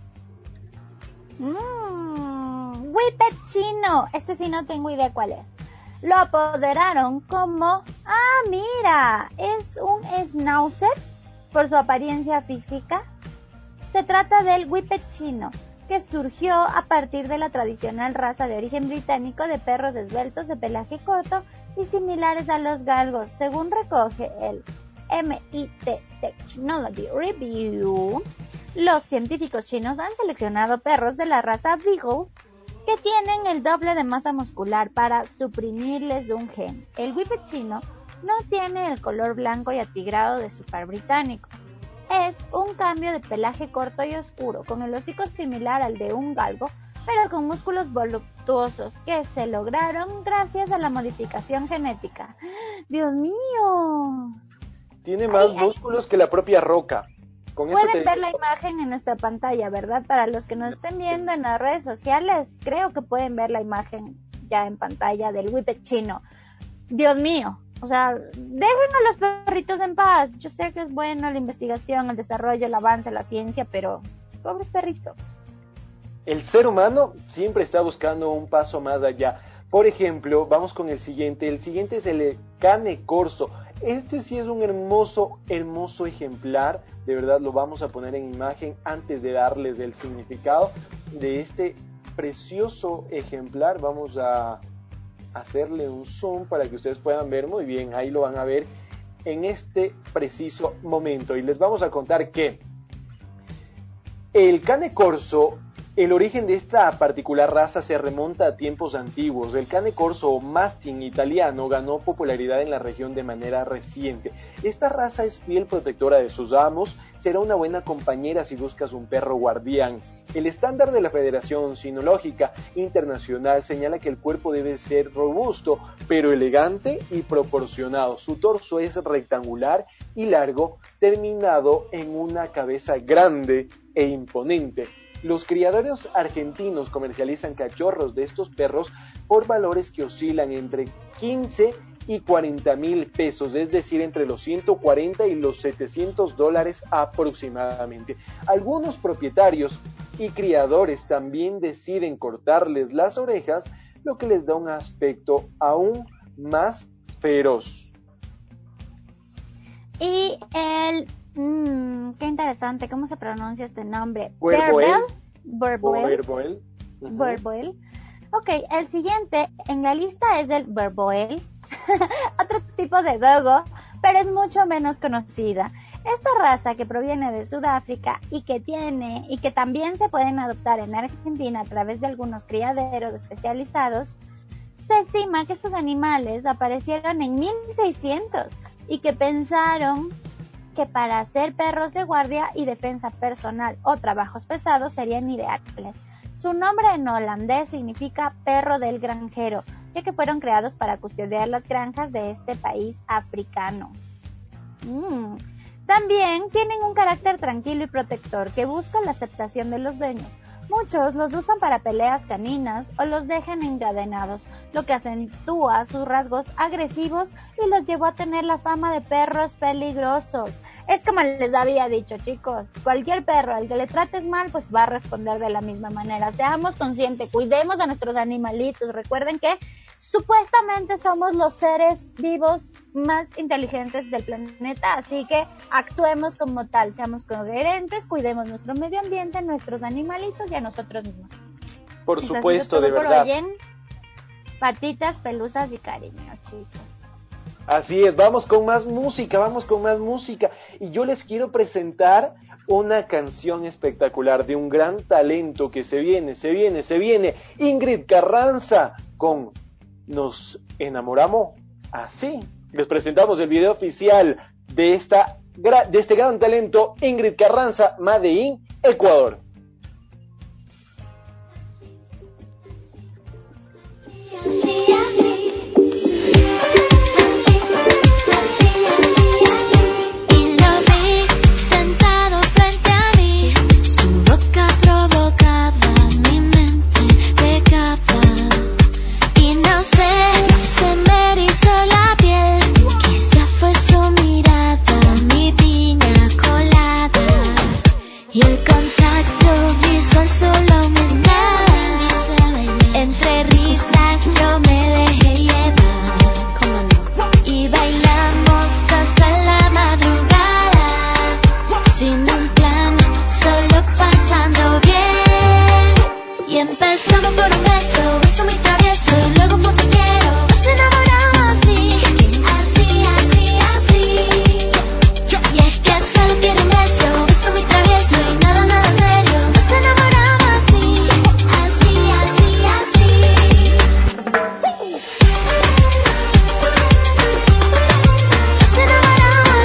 Whippet chino, este sí no tengo idea cuál es. Lo apoderaron como, mira, es un schnauzer por su apariencia física. Se trata del Whippet chino, que surgió a partir de la tradicional raza de origen británico de perros esbeltos de pelaje corto y similares a los galgos, según recoge el MIT Technology Review. Los científicos chinos han seleccionado perros de la raza Beagle que tienen el doble de masa muscular para suprimirles un gen. El Whippet chino no tiene el color blanco y atigrado de su par británico. Es un cambio de pelaje corto y oscuro, con el hocico similar al de un galgo, pero con músculos voluptuosos que se lograron gracias a la modificación genética. ¡Dios mío! Tiene más músculos que la propia roca. Pueden ver la imagen en nuestra pantalla, ¿verdad? Para los que nos estén viendo en las redes sociales, creo que pueden ver la imagen ya en pantalla del Whippet chino. Dios mío, o sea, dejen a los perritos en paz. Yo sé que es bueno la investigación, el desarrollo, el avance, la ciencia, pero pobres perritos. El ser humano siempre está buscando un paso más allá. Por ejemplo, vamos con el siguiente. El siguiente es el Cane Corso. Este sí es un hermoso ejemplar. De verdad lo vamos a poner en imagen antes de darles el significado de este precioso ejemplar. Vamos a hacerle un zoom para que ustedes puedan ver muy bien. Ahí lo van a ver en este preciso momento. Y les vamos a contar que el Cane Corso, el origen de esta particular raza se remonta a tiempos antiguos. El Cane Corso o Mastín italiano ganó popularidad en la región de manera reciente. Esta raza es fiel protectora de sus amos, será una buena compañera si buscas un perro guardián. El estándar de la Federación Cinológica Internacional señala que el cuerpo debe ser robusto, pero elegante y proporcionado. Su torso es rectangular y largo, terminado en una cabeza grande e imponente. Los criadores argentinos comercializan cachorros de estos perros por valores que oscilan entre 15 y 40 mil pesos, es decir, entre los 140 y los $700 aproximadamente. Algunos propietarios y criadores también deciden cortarles las orejas, lo que les da un aspecto aún más feroz. Y el... qué interesante, ¿cómo se pronuncia este nombre? Berboel. Berboel. Ok, el siguiente en la lista es el Berboel, otro tipo de dogo, pero es mucho menos conocida. Esta raza que proviene de Sudáfrica y que también se pueden adoptar en Argentina a través de algunos criaderos especializados, se estima que estos animales aparecieron en 1600 y que pensaron que para ser perros de guardia y defensa personal o trabajos pesados serían ideales. Su nombre en holandés significa perro del granjero, ya que fueron creados para custodiar las granjas de este país africano. También tienen un carácter tranquilo y protector que busca la aceptación de los dueños. Muchos los usan para peleas caninas o los dejan encadenados, lo que acentúa sus rasgos agresivos y los llevó a tener la fama de perros peligrosos. Es como les había dicho, chicos, cualquier perro al que le trates mal, pues va a responder de la misma manera. Seamos conscientes, cuidemos a nuestros animalitos. Recuerden que supuestamente somos los seres vivos más inteligentes del planeta, así que actuemos como tal, seamos coherentes, cuidemos nuestro medio ambiente, nuestros animalitos y a nosotros mismos. Por supuesto, de verdad. Por hoy en Patitas, Pelusas y Cariño, chicos. Así es, vamos con más música. Y yo les quiero presentar una canción espectacular de un gran talento que se viene. Ingrid Carranza con Nos enamoramos así. Les presentamos el video oficial de este gran talento, Ingrid Carranza, Made in Ecuador. Y el contacto visual solo me da. Entre risas yo me dejé llevar. Y bailamos hasta la madrugada. Sin un plan, solo pasando bien. Y empezamos por un beso muy travieso. Y luego por te quiero, nos enamoramos así. Y es que solo quiero un beso muy travieso. Y nada serio, nos enamoramos así. Nos enamoramos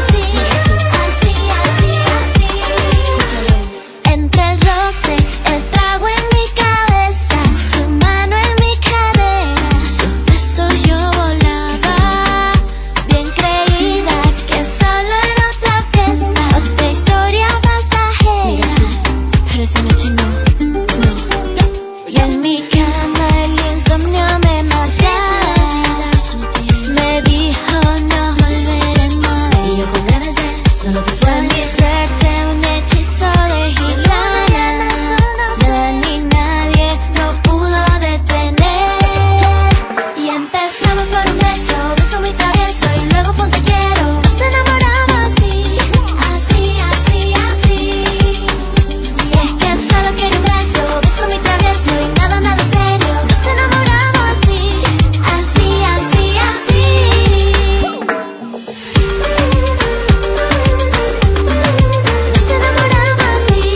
así. Entre el roce, el trago en mi cabeza, su mano en mi cadera, sus besos yo volaba, bien creída que solo era otra fiesta, otra historia pasajera, pero esa noche no. Y en mi cama el insomnio me mataba, me dijo no volveremos, y yo con ganas de solo pensar en mi suerte, un hechizo de gitana, nada ni nadie no pudo detener. Y empezamos por un beso muy travieso. Y luego por te quiero, nos enamoramos así. Y es que solo quiero un beso muy travieso. Y nada serio, nos enamoramos así. Nos enamoramos así.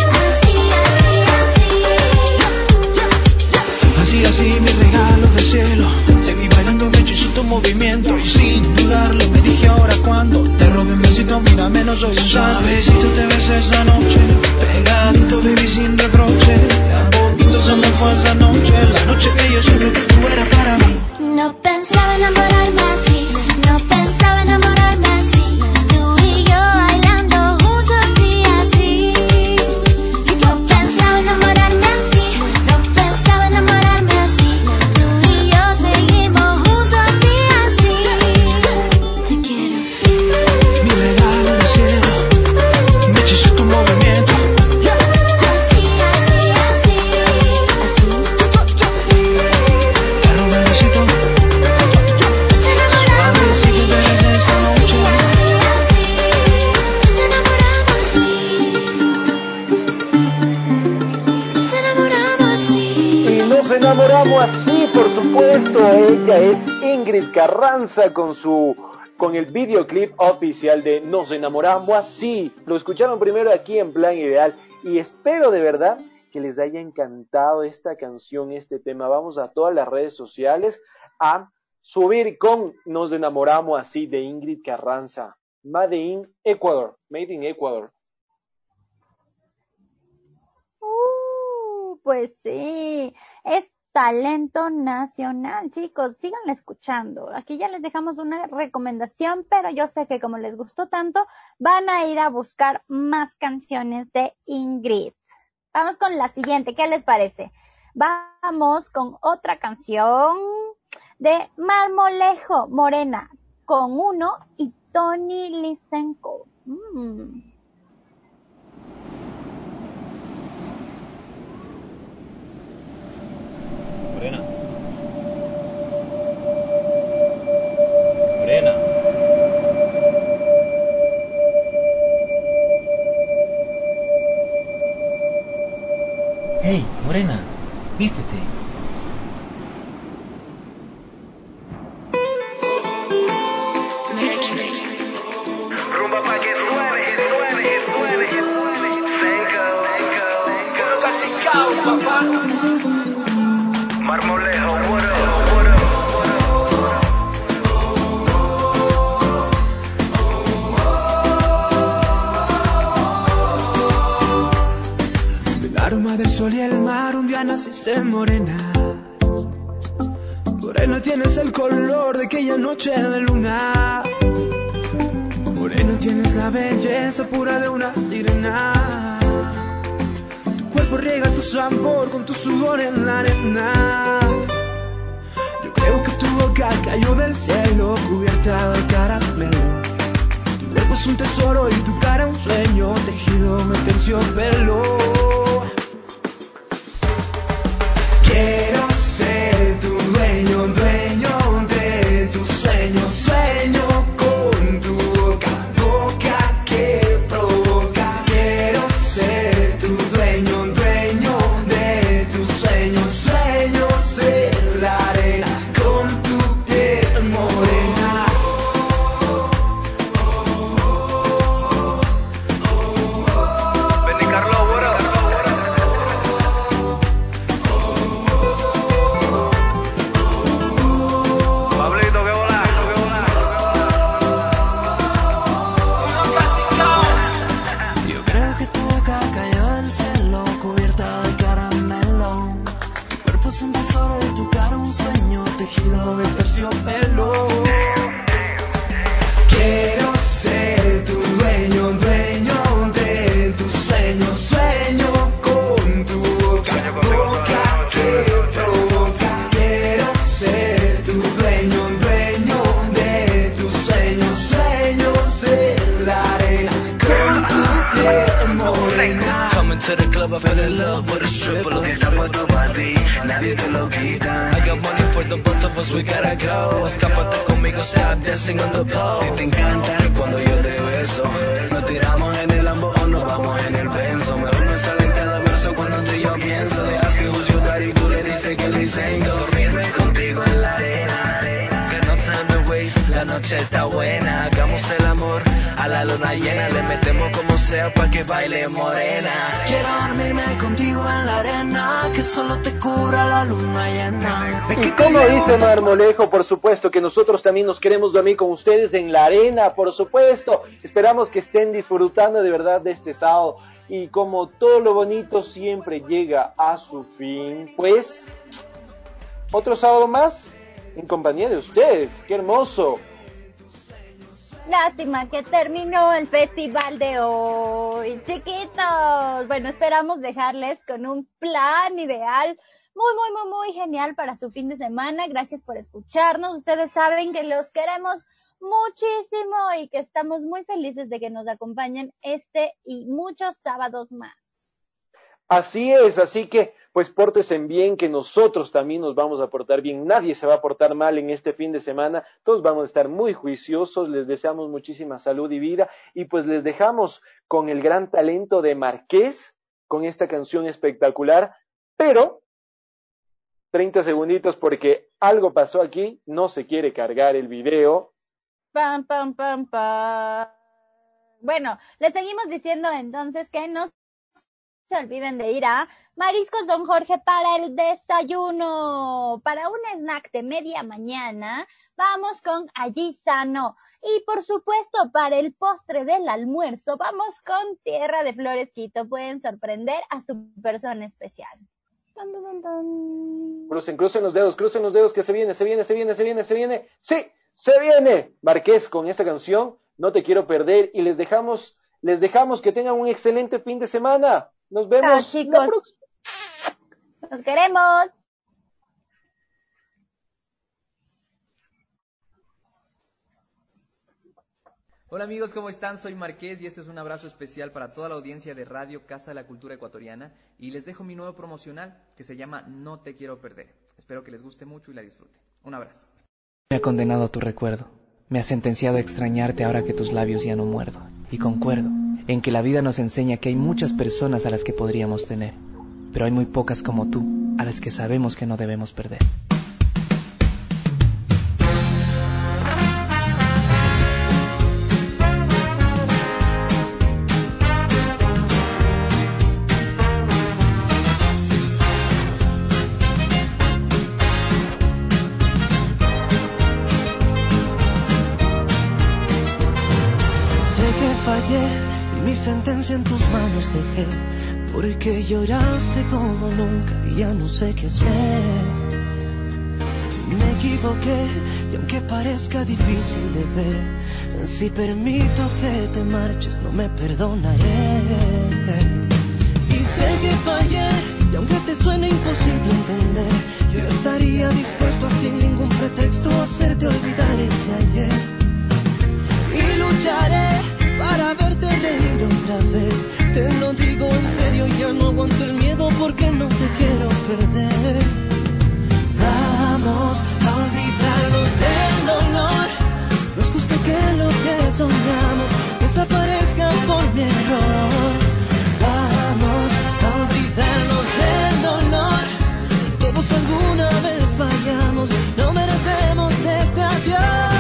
Así, mi regalo del cielo. Te vi bailando un hechicito movimiento. Y sin dudarlo me dije ahora cuando te robé un besito, mírame, no soy un suavecito te besé esa noche. Pegadito, baby, sin reproche. A poquito se me fue esa noche. La noche que yo supe que tú eras para mí. No pensaba enamorarme así. Tú y yo bailando. enamoramos así, por supuesto. Ella es Ingrid Carranza con el videoclip oficial de Nos enamoramos así. Lo escucharon primero aquí en Plan Ideal y espero de verdad que les haya encantado esta canción, este tema. Vamos a todas las redes sociales a subir con Nos enamoramos así de Ingrid Carranza. Made in Ecuador. Made in Ecuador. Pues sí, es talento nacional, chicos, síganla escuchando. Aquí ya les dejamos una recomendación, pero yo sé que como les gustó tanto, van a ir a buscar más canciones de Ingrid. Vamos con la siguiente, ¿qué les parece? Vamos con otra canción de Marmolejo, Morena, con Uno y Tony Lisenko. Morena. Morena. Hey, Morena, vístete. Rumba pa' que suene, suene, suene, suene. Senko, puro casicao, papá. Marmolejo, what up, what up, Del aroma del sol y el mar un día naciste morena. Morena tienes el color de aquella noche de luna. Morena tienes la belleza pura de una sirena. Tu cuerpo riega tu sabor con tu sudor en la arena. Yo creo que tu boca cayó del cielo cubierta de caramelo. Tu cuerpo es un tesoro y tu cara un sueño tejido en terciopelo. Quiero ser tu dueño, dueño de tus sueños. Sueño con tu boca, boca que provoca. Quiero ser tu dueño, dueño de tus sueños. Sueño ser la arena con tu piel morena. Benny Carlos, what up? Pablito, que volá, que volá. Yo creo que tu boca cayó del cielo cubierta de caramelo. Tu cuerpo es un tesoro y tu cara un sueño tejido de terciopelo. Quiero ser tu dueño, dueño de tus sueños. Sueño con tu boca, boca que provoca. Quiero ser tu dueño, dueño de tus sueños. Sueño ser la arena con tu piel morena. Coming to the club, I fell in love with a stripper. Lo que está puesto para ti, nadie te lo quita. I got money for the both of us, we gotta go. Escápate conmigo, stop dancing on the pole. Y te encanta cuando yo te beso. Nos tiramos en el Lambo o nos vamos en el Benzo. Mejor me sale en cada verso cuando tú y yo pienso. Le haces who's your daddy, tú le dices que le dicen dormirme contigo en la arena. Que no time to waste, la noche está buena. Hagamos el amor a la luna llena. Le metemos como sea pa' que baile morena. Quiero dormirme contigo en la arena, que solo te cubra la luna llena. Y como dice Marmolejo, por supuesto que nosotros también nos queremos dormir con ustedes en la arena, por supuesto. Esperamos que estén disfrutando de verdad de este sábado. Y como todo lo bonito siempre llega a su fin, pues otro sábado más en compañía de ustedes. ¡Qué hermoso! Lástima que terminó el festival de hoy, chiquitos. Bueno, esperamos dejarles con un plan ideal muy genial para su fin de semana. Gracias por escucharnos. Ustedes saben que los queremos muchísimo y que estamos muy felices de que nos acompañen este y muchos sábados más. Así es, así que pues pórtense bien, que nosotros también nos vamos a portar bien. Nadie se va a portar mal en este fin de semana. Todos vamos a estar muy juiciosos. Les deseamos muchísima salud y vida. Y pues les dejamos con el gran talento de Marqués, con esta canción espectacular. Pero 30 segunditos porque algo pasó aquí, no se quiere cargar el video. Pam, pam, pam, pam. Bueno, les seguimos diciendo entonces que no se olviden de ir a Mariscos Don Jorge para el desayuno. Para un snack de media mañana, vamos con Allí Sano. Y por supuesto, para el postre del almuerzo, vamos con Tierra de Flores Quito. Pueden sorprender a su persona especial. Dun, dun, dun, dun. Crucen los dedos, que se viene. ¡Sí! ¡Se viene! Marqués con esta canción, No te quiero perder, y les dejamos que tengan un excelente fin de semana. Nos vemos. Chao, chicos. Nos queremos. Hola amigos, ¿cómo están? Soy Marqués y este es un abrazo especial para toda la audiencia de Radio Casa de la Cultura Ecuatoriana y les dejo mi nuevo promocional que se llama No te quiero perder. Espero que les guste mucho y la disfruten. Un abrazo. Me ha condenado a tu recuerdo. Me ha sentenciado a extrañarte ahora que tus labios ya no muerdo. Y concuerdo en que la vida nos enseña que hay muchas personas a las que podríamos tener, pero hay muy pocas como tú a las que sabemos que no debemos perder. Y mi sentencia en tus manos dejé, porque lloraste como nunca y ya no sé qué hacer. Me equivoqué y aunque parezca difícil de ver, si permito que te marches no me perdonaré. Y sé que fallé y aunque te suene imposible entender, yo estaría dispuesto a sin ningún pretexto hacerte olvidar ese ayer. Y lucharé para verte reír otra vez. Te lo digo en serio, ya no aguanto el miedo porque no te quiero perder. Vamos a olvidarnos del dolor. No es justo que lo que soñamos desaparezca por mi error. Vamos a olvidarnos del dolor. Todos alguna vez fallamos, no merecemos este adiós.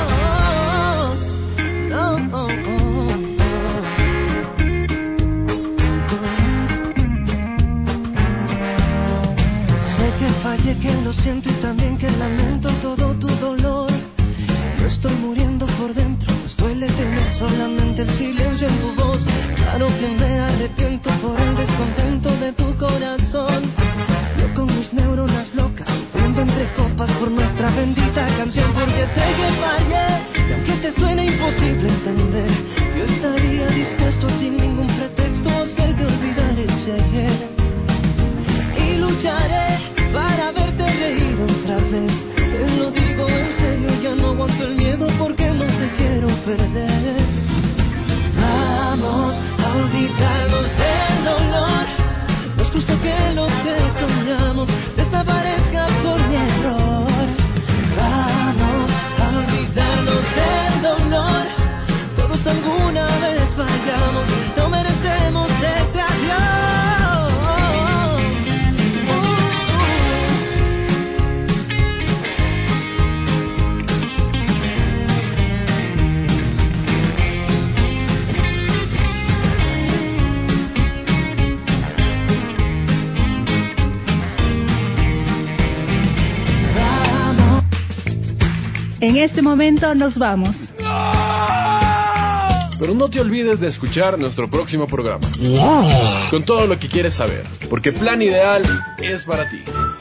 Fallé, que lo siento y también que lamento todo tu dolor. Yo estoy muriendo por dentro, nos duele tener solamente el silencio en tu voz. Claro que me arrepiento por el descontento de tu corazón. Yo con mis neuronas locas, sufriendo entre copas por nuestra bendita canción. Porque sé que fallé, y aunque te suene imposible entender, yo estaría dispuesto sin ningún pretexto a hacerte olvidar ese ayer. Y lucharé para verte reír otra vez. Te lo digo en serio, ya no aguanto el miedo porque no te quiero perder. Vamos a olvidarnos del dolor. No es justo que lo que soñamos desaparezca por mi error. Vamos a olvidarnos del dolor. Todos alguna vez fallamos, no merecemos este adiós. En este momento nos vamos. Pero no te olvides de escuchar nuestro próximo programa. Con todo lo que quieres saber, porque Plan Ideal es para ti.